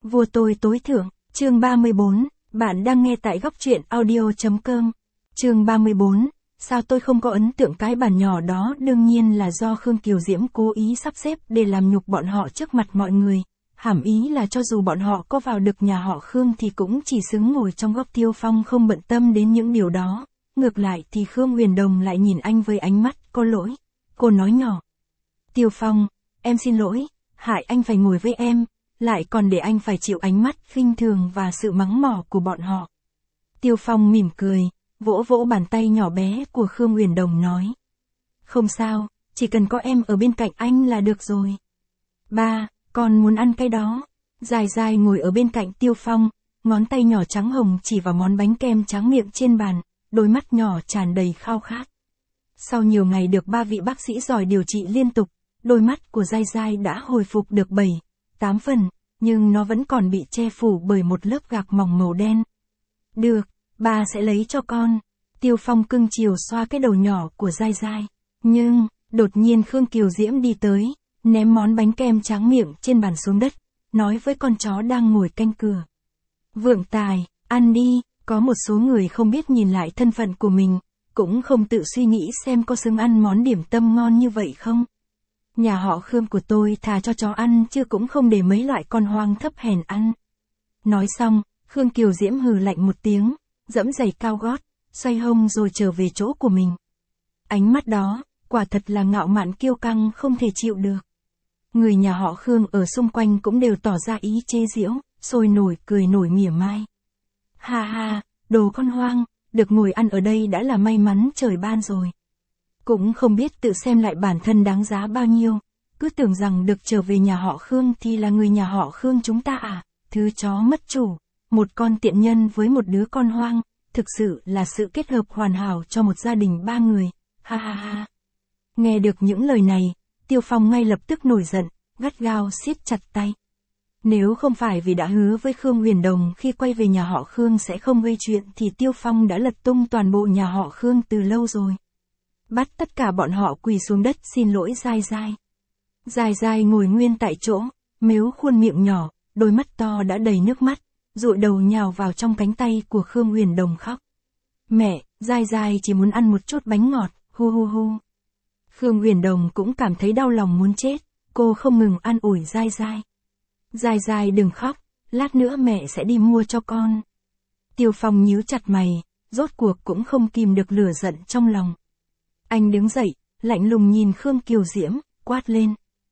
Vua tôi tối thượng, chương 34, bạn đang nghe tại góc truyện audio.com. Chương 34, sao tôi không có ấn tượng cái bản nhỏ đó, đương nhiên là do Khương Kiều Diễm cố ý sắp xếp để làm nhục bọn họ trước mặt mọi người. Hàm ý là cho dù bọn họ có vào được nhà họ Khương thì cũng chỉ xứng ngồi trong góc. Tiêu Phong không bận tâm đến những điều đó. Ngược lại thì Khương Huyền Đồng lại nhìn anh với ánh mắt có lỗi. Cô nói nhỏ. Tiêu Phong, em xin lỗi, hại anh phải ngồi với em, lại còn để anh phải chịu ánh mắt khinh thường và sự mắng mỏ của bọn họ. Tiêu Phong mỉm cười, vỗ vỗ bàn tay nhỏ bé của Khương Huyền Đồng nói. Không sao, chỉ cần có em ở bên cạnh anh là được rồi. Ba, con muốn ăn cái đó. Dài dài ngồi ở bên cạnh Tiêu Phong, ngón tay nhỏ trắng hồng chỉ vào món bánh kem tráng miệng trên bàn, đôi mắt nhỏ tràn đầy khao khát. Sau nhiều ngày được 3 vị bác sĩ giỏi điều trị liên tục, đôi mắt của Giai Giai đã hồi phục được 7-8 phần, nhưng nó vẫn còn bị che phủ bởi một lớp gạc mỏng màu đen. Được, ba sẽ lấy cho con. Tiêu Phong cưng chiều xoa cái đầu nhỏ của Giai Giai. Nhưng, đột nhiên Khương Kiều Diễm đi tới, ném món bánh kem tráng miệng trên bàn xuống đất, nói với con chó đang ngồi canh cửa. Vượng Tài, ăn đi. Có một số người không biết nhìn lại thân phận của mình, cũng không tự suy nghĩ xem có xứng ăn món điểm tâm ngon như vậy không. Nhà họ Khương của tôi thà cho chó ăn chứ cũng không để mấy loại con hoang thấp hèn ăn. Nói xong, Khương Kiều Diễm hừ lạnh một tiếng, dẫm giày cao gót, xoay hông rồi trở về chỗ của mình. Ánh mắt đó, quả thật là ngạo mạn kiêu căng không thể chịu được. Người nhà họ Khương ở xung quanh cũng đều tỏ ra ý chế giễu, sôi nổi cười nổi mỉa mai. Ha ha, đồ con hoang, được ngồi ăn ở đây đã là may mắn trời ban rồi. Cũng không biết tự xem lại bản thân đáng giá bao nhiêu, cứ tưởng rằng được trở về nhà họ Khương thì là người nhà họ Khương chúng ta à, thứ chó mất chủ, một con tiện nhân với một đứa con hoang, thực sự là sự kết hợp hoàn hảo cho một gia đình 3 người, ha ha ha. Nghe được những lời này, Tiêu Phong ngay lập tức nổi giận, gắt gao siết chặt tay. Nếu không phải vì đã hứa với Khương Huyền Đồng khi quay về nhà họ Khương sẽ không gây chuyện thì Tiêu Phong đã lật tung toàn bộ nhà họ Khương từ lâu rồi. Bắt tất cả bọn họ quỳ xuống đất xin lỗi Giai Giai. Giai Giai ngồi nguyên tại chỗ, mếu khuôn miệng nhỏ, đôi mắt to đã đầy nước mắt, dụi đầu nhào vào trong cánh tay của Khương Huyền Đồng khóc. Mẹ, Giai Giai chỉ muốn ăn một chút bánh ngọt, hu hu hu. Khương Huyền Đồng cũng cảm thấy đau lòng muốn chết, cô không ngừng an ủi Giai Giai. Giai Giai đừng khóc, lát nữa mẹ sẽ đi mua cho con. Tiêu Phong nhíu chặt mày, rốt cuộc cũng không kìm được lửa giận trong lòng. Anh đứng dậy, lạnh lùng nhìn Khương Kiều Diễm, quát lên.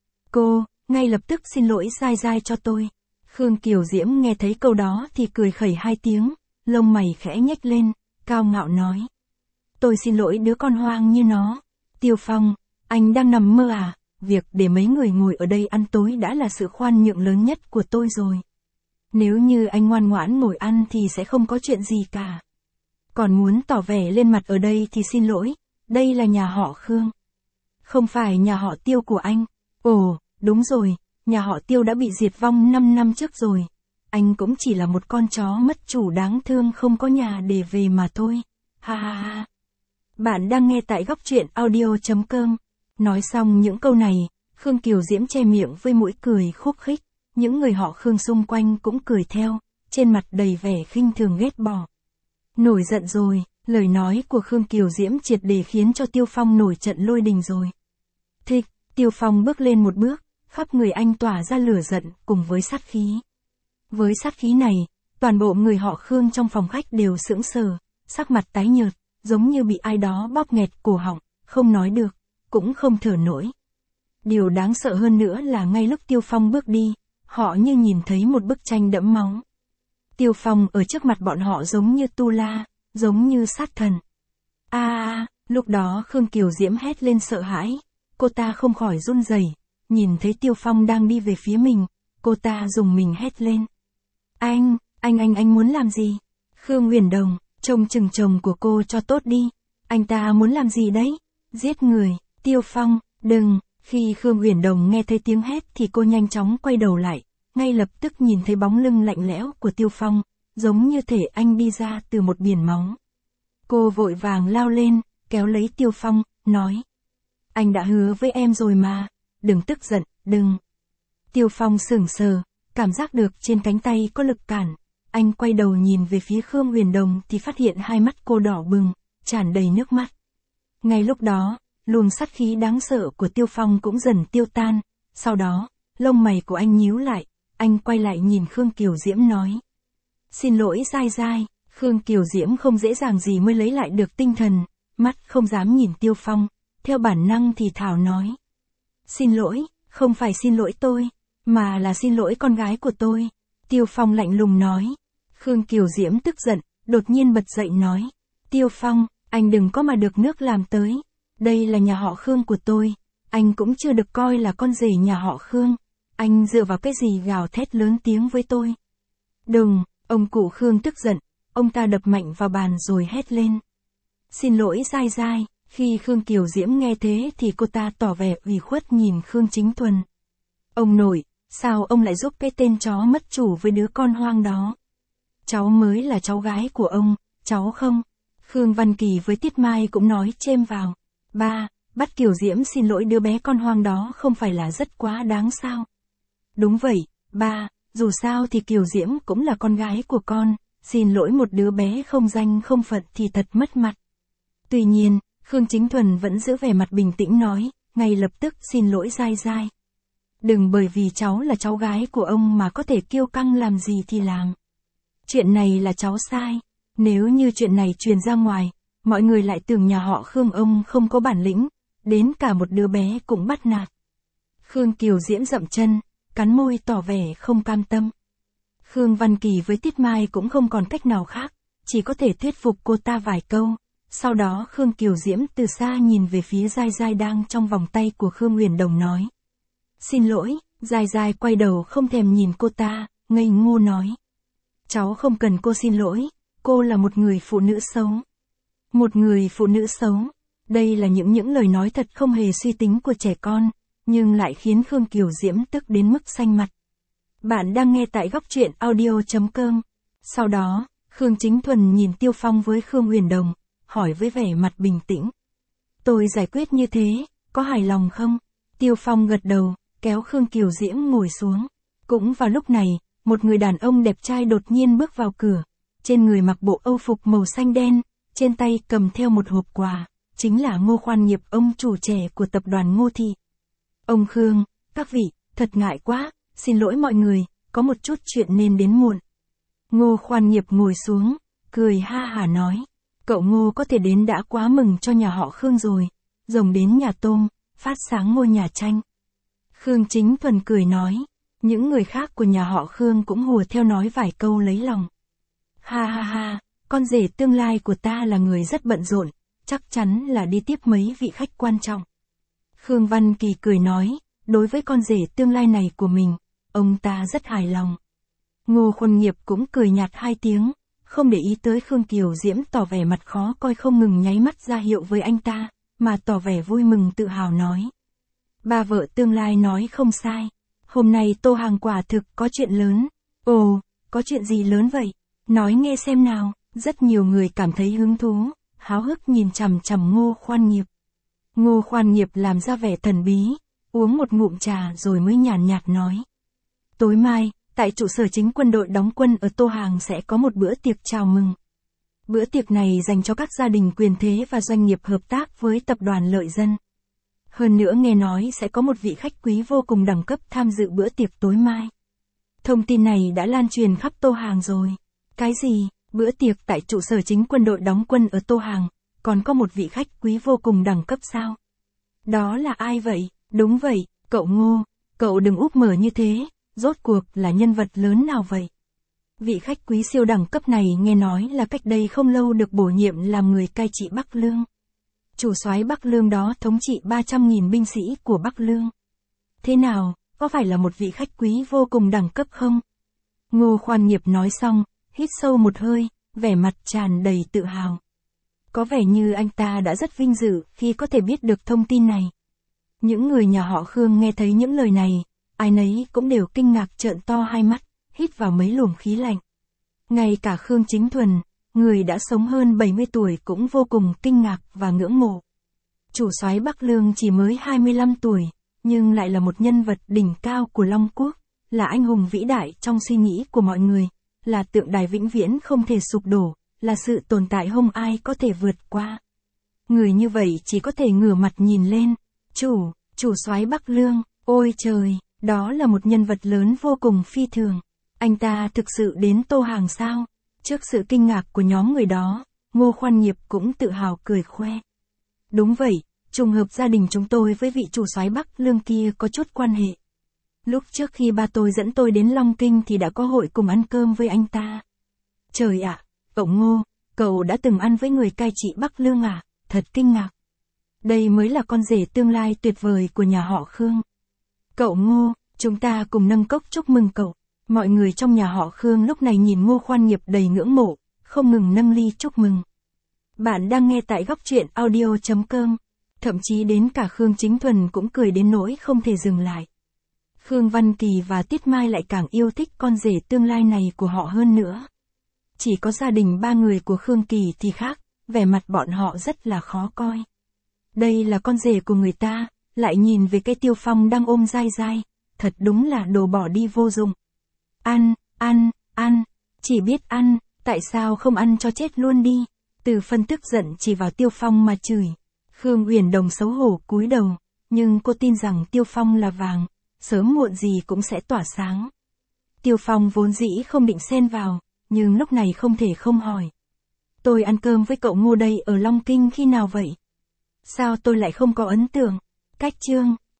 Cô, ngay lập tức xin lỗi Giai Giai cho tôi. Khương Kiều Diễm nghe thấy câu đó thì cười khẩy 2 tiếng, lông mày khẽ nhếch lên, cao ngạo nói. Tôi xin lỗi đứa con hoang như nó. Tiêu Phong, anh đang nằm mơ à? Việc để mấy người ngồi ở đây ăn tối đã là sự khoan nhượng lớn nhất của tôi rồi. Nếu như anh ngoan ngoãn ngồi ăn thì sẽ không có chuyện gì cả. Còn muốn tỏ vẻ lên mặt ở đây thì xin lỗi, đây là nhà họ Khương. Không phải nhà họ Tiêu của anh. Ồ, đúng rồi, nhà họ Tiêu đã bị diệt vong 5 năm trước rồi. Anh cũng chỉ là một con chó mất chủ đáng thương không có nhà để về mà thôi. Ha ha ha. Bạn đang nghe tại góc truyện audio.com. Nói xong những câu này, Khương Kiều Diễm che miệng với mũi cười khúc khích, những người họ Khương xung quanh cũng cười theo, trên mặt đầy vẻ khinh thường ghét bỏ. Nổi giận rồi, lời nói của Khương Kiều Diễm triệt để khiến cho Tiêu Phong nổi trận lôi đình rồi. Thịch, Tiêu Phong bước lên một bước, khắp người anh tỏa ra lửa giận cùng với sát khí. Với sát khí này, toàn bộ người họ Khương trong phòng khách đều sững sờ, sắc mặt tái nhợt, giống như bị ai đó bóp nghẹt cổ họng, không nói được, cũng không thở nổi. Điều đáng sợ hơn nữa là ngay lúc Tiêu Phong bước đi, họ như nhìn thấy một bức tranh đẫm máu. Tiêu Phong ở trước mặt bọn họ giống như Tu La, giống như sát thần. Lúc đó Khương Kiều Diễm hét lên sợ hãi, cô ta không khỏi run rẩy, nhìn thấy Tiêu Phong đang đi về phía mình, cô ta dùng mình hét lên. Anh muốn làm gì? Khương Huyền Đồng, trông chừng chồng của cô cho tốt đi, anh ta muốn làm gì đấy? Giết người. Tiêu Phong, đừng. Khi Khương Huyền Đồng nghe thấy tiếng hét thì cô nhanh chóng quay đầu lại, ngay lập tức nhìn thấy bóng lưng lạnh lẽo của Tiêu Phong, giống như thể anh đi ra từ một biển máu. Cô vội vàng lao lên, kéo lấy Tiêu Phong, nói. Anh đã hứa với em rồi mà, đừng tức giận, đừng. Tiêu Phong sững sờ, cảm giác được trên cánh tay có lực cản. Anh quay đầu nhìn về phía Khương Huyền Đồng thì phát hiện hai mắt cô đỏ bừng, tràn đầy nước mắt. Ngay lúc đó, luồng sát khí đáng sợ của Tiêu Phong cũng dần tiêu tan, sau đó, lông mày của anh nhíu lại, anh quay lại nhìn Khương Kiều Diễm nói. Xin lỗi dai dai, Khương Kiều Diễm không dễ dàng gì mới lấy lại được tinh thần, mắt không dám nhìn Tiêu Phong, theo bản năng thì thảo nói. Xin lỗi, không phải xin lỗi tôi, mà là xin lỗi con gái của tôi. Tiêu Phong lạnh lùng nói. Khương Kiều Diễm tức giận, đột nhiên bật dậy nói. Tiêu Phong, anh đừng có mà được nước làm tới. Đây là nhà họ Khương của tôi, anh cũng chưa được coi là con rể nhà họ Khương. Anh dựa vào cái gì gào thét lớn tiếng với tôi? Đừng, ông cụ Khương tức giận, ông ta đập mạnh vào bàn rồi hét lên. Xin lỗi dai dai. Khi Khương Kiều Diễm nghe thế thì cô ta tỏ vẻ ủy khuất nhìn Khương Chính Thuần. Ông nội, sao ông lại giúp cái tên chó mất chủ với đứa con hoang đó? Cháu mới là cháu gái của ông, cháu không? Khương Văn Kỳ với Tiết Mai cũng nói chêm vào. Ba, bắt Kiều Diễm xin lỗi đứa bé con hoang đó không phải là rất quá đáng sao? Đúng vậy, ba, dù sao thì Kiều Diễm cũng là con gái của con, xin lỗi một đứa bé không danh không phận thì thật mất mặt. Tuy nhiên, Khương Chính Thuần vẫn giữ vẻ mặt bình tĩnh nói, ngay lập tức xin lỗi dai dai. Đừng bởi vì cháu là cháu gái của ông mà có thể kiêu căng làm gì thì làm. Chuyện này là cháu sai, nếu như chuyện này truyền ra ngoài, mọi người lại tưởng nhà họ Khương ông không có bản lĩnh, đến cả một đứa bé cũng bắt nạt. Khương Kiều Diễm dậm chân, cắn môi tỏ vẻ không cam tâm. Khương Văn Kỳ với Tiết Mai cũng không còn cách nào khác, chỉ có thể thuyết phục cô ta vài câu. Sau đó Khương Kiều Diễm từ xa nhìn về phía Giai Giai đang trong vòng tay của Khương Huyền Đồng nói. Xin lỗi, Giai Giai quay đầu không thèm nhìn cô ta, ngây ngô nói. Cháu không cần cô xin lỗi, cô là một người phụ nữ xấu. Một người phụ nữ xấu, đây là những lời nói thật không hề suy tính của trẻ con, nhưng lại khiến Khương Kiều Diễm tức đến mức xanh mặt. Bạn đang nghe tại góc truyện audio.com. Sau đó, Khương Chính Thuần nhìn Tiêu Phong với Khương Huyền Đồng, hỏi với vẻ mặt bình tĩnh. Tôi giải quyết như thế, có hài lòng không? Tiêu Phong gật đầu, kéo Khương Kiều Diễm ngồi xuống. Cũng vào lúc này, một người đàn ông đẹp trai đột nhiên bước vào cửa. Trên người mặc bộ âu phục màu xanh đen, trên tay cầm theo một hộp quà, chính là Ngô Khoan Nghiệp, ông chủ trẻ của tập đoàn Ngô Thị. Ông Khương, các vị, thật ngại quá, xin lỗi mọi người, có một chút chuyện nên đến muộn. Ngô Khoan Nghiệp ngồi xuống, cười ha hả nói. Cậu Ngô có thể đến đã quá mừng cho nhà họ Khương rồi, rồng đến nhà tôm, phát sáng ngôi nhà tranh. Khương Chính Thuần cười nói, những người khác của nhà họ Khương cũng hùa theo nói vài câu lấy lòng. Ha ha ha, con rể tương lai của ta là người rất bận rộn, chắc chắn là đi tiếp mấy vị khách quan trọng. Khương Văn Kỳ cười nói, đối với con rể tương lai này của mình, ông ta rất hài lòng. Ngô Khoan Nghiệp cũng cười nhạt hai tiếng, không để ý tới Khương Kiều Diễm tỏ vẻ mặt khó coi, không ngừng nháy mắt ra hiệu với anh ta, mà tỏ vẻ vui mừng tự hào nói. Ba vợ tương lai nói không sai, hôm nay Tô Hàng quả thực có chuyện lớn. Ồ, có chuyện gì lớn vậy? Nói nghe xem nào. Rất nhiều người cảm thấy hứng thú, háo hức nhìn chằm chằm Ngô Khoan Nghiệp. Ngô Khoan Nghiệp làm ra vẻ thần bí, uống một ngụm trà rồi mới nhàn nhạt nói. Tối mai, tại trụ sở chính quân đội đóng quân ở Tô Hàng sẽ có một bữa tiệc chào mừng. Bữa tiệc này dành cho các gia đình quyền thế và doanh nghiệp hợp tác với tập đoàn Lợi Dân. Hơn nữa nghe nói sẽ có một vị khách quý vô cùng đẳng cấp tham dự bữa tiệc tối mai. Thông tin này đã lan truyền khắp Tô Hàng rồi. Cái gì? Bữa tiệc tại trụ sở chính quân đội đóng quân ở Tô Hàng, còn có một vị khách quý vô cùng đẳng cấp sao? Đó là ai vậy? Đúng vậy, cậu Ngô, cậu đừng úp mở như thế, rốt cuộc là nhân vật lớn nào vậy? Vị khách quý siêu đẳng cấp này nghe nói là cách đây không lâu được bổ nhiệm làm người cai trị Bắc Lương. Chủ soái Bắc Lương đó thống trị 300.000 binh sĩ của Bắc Lương. Thế nào, có phải là một vị khách quý vô cùng đẳng cấp không? Ngô Khoan Nghiệp nói xong, hít sâu một hơi, vẻ mặt tràn đầy tự hào. Có vẻ như anh ta đã rất vinh dự khi có thể biết được thông tin này. Những người nhà họ Khương nghe thấy những lời này, ai nấy cũng đều kinh ngạc trợn to hai mắt, hít vào mấy luồng khí lạnh. Ngay cả Khương Chính Thuần, người đã sống hơn 70 tuổi cũng vô cùng kinh ngạc và ngưỡng mộ. Chủ soái Bắc Lương chỉ mới 25 tuổi, nhưng lại là một nhân vật đỉnh cao của Long Quốc, là anh hùng vĩ đại trong suy nghĩ của mọi người, là tượng đài vĩnh viễn không thể sụp đổ, là sự tồn tại không ai có thể vượt qua. Người như vậy chỉ có thể ngửa mặt nhìn lên. Chủ soái Bắc Lương, ôi trời, đó là một nhân vật lớn vô cùng phi thường. Anh ta thực sự đến Tô Hàng sao? Trước sự kinh ngạc của nhóm người đó, Ngô Khoan Nghiệp cũng tự hào cười khoe. Đúng vậy, trùng hợp gia đình chúng tôi với vị chủ soái Bắc Lương kia có chút quan hệ. Lúc trước khi ba tôi dẫn tôi đến Long Kinh thì đã có hội cùng ăn cơm với anh ta. Trời ạ, cậu Ngô, cậu đã từng ăn với người cai trị Bắc Lương à? Thật kinh ngạc. Đây mới là con rể tương lai tuyệt vời của nhà họ Khương. Cậu Ngô, chúng ta cùng nâng cốc chúc mừng cậu. Mọi người trong nhà họ Khương lúc này nhìn Ngô Khoan Nghiệp đầy ngưỡng mộ, không ngừng nâng ly chúc mừng. Bạn đang nghe tại góc truyện audio.com. Thậm chí đến cả Khương Chính Thuần cũng cười đến nỗi không thể dừng lại. Khương Văn Kỳ và Tiết Mai lại càng yêu thích con rể tương lai này của họ hơn nữa. Chỉ có gia đình ba người của Khương Kỳ thì khác, vẻ mặt bọn họ rất là khó coi. Đây là con rể của người ta, lại nhìn về cái Tiêu Phong đang ôm dai dai, thật đúng là đồ bỏ đi vô dụng. Ăn, chỉ biết ăn, tại sao không ăn cho chết luôn đi. Từ Phân tức giận chỉ vào Tiêu Phong mà chửi. Khương Uyển Đồng xấu hổ cúi đầu, nhưng cô tin rằng Tiêu Phong là vàng, sớm muộn gì cũng sẽ tỏa sáng. Tiêu Phong vốn dĩ không định xen vào, nhưng lúc này không thể không hỏi. Tôi ăn cơm với cậu Ngô đây ở Long Kinh khi nào vậy? Sao tôi lại không có ấn tượng? Cách chương,